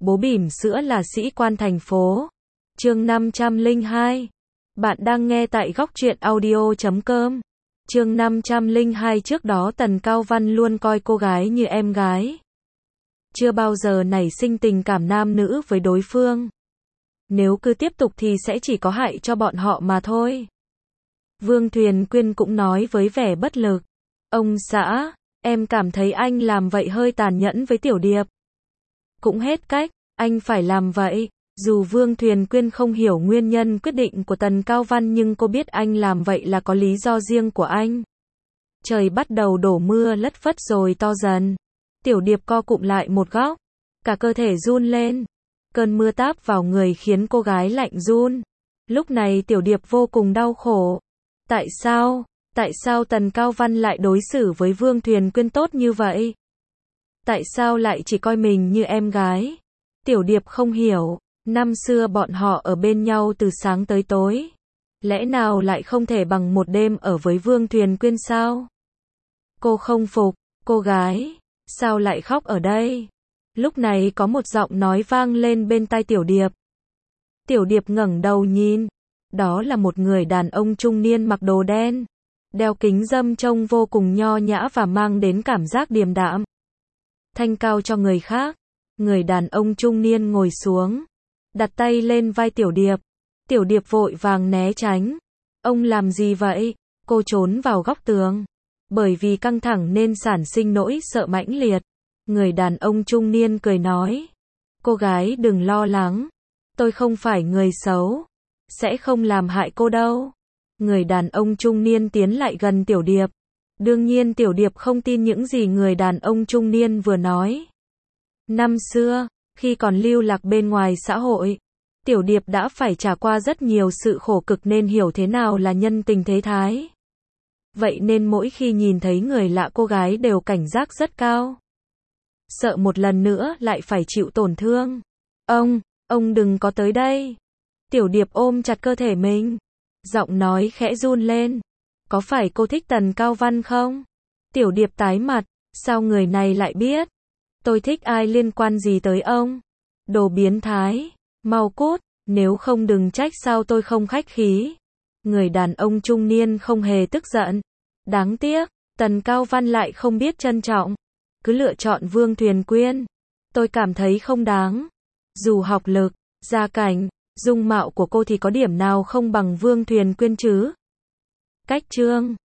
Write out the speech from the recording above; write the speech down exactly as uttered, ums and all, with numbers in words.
bố bỉm sữa là sĩ quan thành phố. Chương năm trăm lẻ hai. Bạn đang nghe tại góc truyện audio chấm com. Chương năm trăm lẻ hai. Trước đó Tần Cao Văn luôn coi cô gái như em gái. Chưa bao giờ nảy sinh tình cảm nam nữ với đối phương. Nếu cứ tiếp tục thì sẽ chỉ có hại cho bọn họ mà thôi. Vương Thuyền Quyên cũng nói với vẻ bất lực. Ông xã, em cảm thấy anh làm vậy hơi tàn nhẫn với Tiểu Điệp. Cũng hết cách, anh phải làm vậy. Dù Vương Thuyền Quyên không hiểu nguyên nhân quyết định của Tần Cao Văn nhưng cô biết anh làm vậy là có lý do riêng của anh. Trời bắt đầu đổ mưa lất phất rồi to dần. Tiểu Điệp co cụm lại một góc. Cả cơ thể run lên. Cơn mưa táp vào người khiến cô gái lạnh run. Lúc này Tiểu Điệp vô cùng đau khổ. Tại sao? Tại sao Tần Cao Văn lại đối xử với Vương Thuyền Quyên tốt như vậy? Tại sao lại chỉ coi mình như em gái? Tiểu Điệp không hiểu. Năm xưa bọn họ ở bên nhau từ sáng tới tối. Lẽ nào lại không thể bằng một đêm ở với Vương Thuyền Quyên sao? Cô không phục. Cô gái, sao lại khóc ở đây? Lúc này có một giọng nói vang lên bên tai Tiểu Điệp. Tiểu Điệp ngẩng đầu nhìn. Đó là một người đàn ông trung niên mặc đồ đen. Đeo kính râm trông vô cùng nho nhã và mang đến cảm giác điềm đạm. Thanh cao cho người khác. Người đàn ông trung niên ngồi xuống. Đặt tay lên vai Tiểu Điệp. Tiểu Điệp vội vàng né tránh. Ông làm gì vậy? Cô trốn vào góc tường. Bởi vì căng thẳng nên sản sinh nỗi sợ mãnh liệt. Người đàn ông trung niên cười nói. Cô gái đừng lo lắng. Tôi không phải người xấu. Sẽ không làm hại cô đâu. Người đàn ông trung niên tiến lại gần Tiểu Điệp. Đương nhiên Tiểu Điệp không tin những gì người đàn ông trung niên vừa nói. Năm xưa, khi còn lưu lạc bên ngoài xã hội, Tiểu Điệp đã phải trải qua rất nhiều sự khổ cực nên hiểu thế nào là nhân tình thế thái. Vậy nên mỗi khi nhìn thấy người lạ cô gái đều cảnh giác rất cao. Sợ một lần nữa lại phải chịu tổn thương. Ông, ông đừng có tới đây. Tiểu Điệp ôm chặt cơ thể mình. Giọng nói khẽ run lên. Có phải cô thích Tần Cao Văn không? Tiểu Điệp tái mặt. Sao người này lại biết? Tôi thích ai liên quan gì tới ông? Đồ biến thái. Mau cút. Nếu không đừng trách sao tôi không khách khí. Người đàn ông trung niên không hề tức giận. Đáng tiếc, Tần Cao Văn lại không biết trân trọng. Cứ lựa chọn Vương Thuyền Quyên. Tôi cảm thấy không đáng. Dù học lực, gia cảnh, dung mạo của cô thì có điểm nào không bằng Vương Thuyền Quyên chứ? Cách chương